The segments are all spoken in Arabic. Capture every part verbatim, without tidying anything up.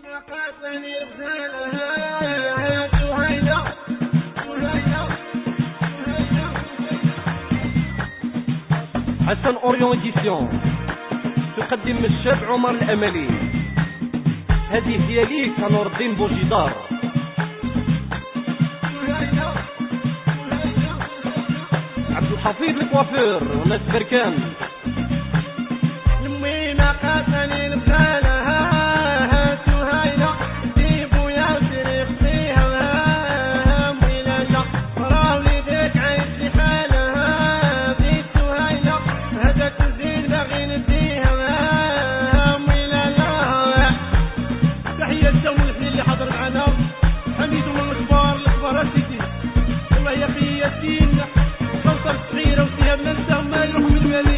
حسن أوريون إديسيون تقدم الشاب عمر الأملي. هذه هي ليك نور الدين بوجدار. عبد الحفيظ الكوافير وناس بركان. لمي ما قاسني البخالة سهيلة جيبوا يا شريف فيها ويلالا راولي ديك عايش لي حالها بيت سهيلة هداك الزين باغي نديها ويلالا. تحية الجو الحليل اللي حضر معنا حميد من الكبار الكبار اسيدي وهي في الدين صوصر صغيرة وسيها بننسى وما يروح من المالي.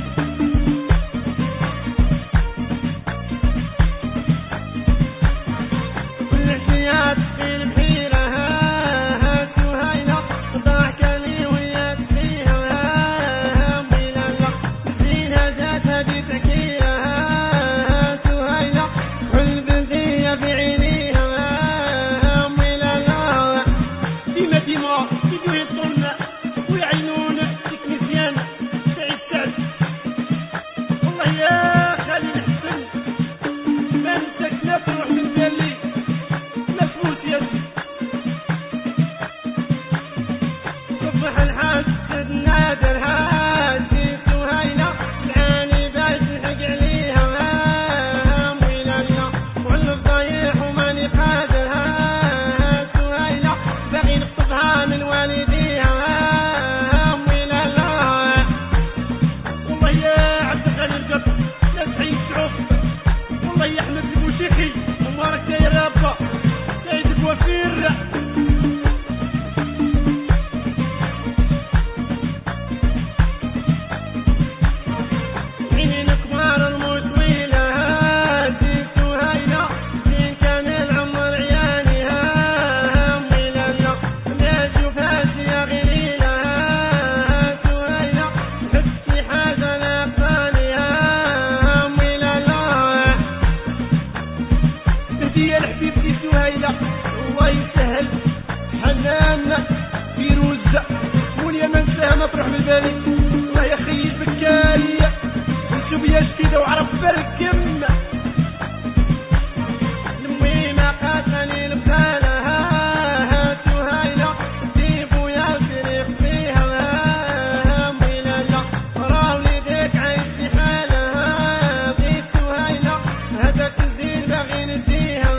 الله يسهل حنان فيروز وليا ما نساها ما تروح من بالي. الله يا خيي البكارية نشوف يا جديدة وعرف بركم. لمي ما قاسني البخالة سهيلة جيبوا يا شريف فيها ويلالا راولي ديك عايش لي حالها بيت سهيلة هداك الزين باغي نديها.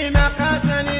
ما قاسني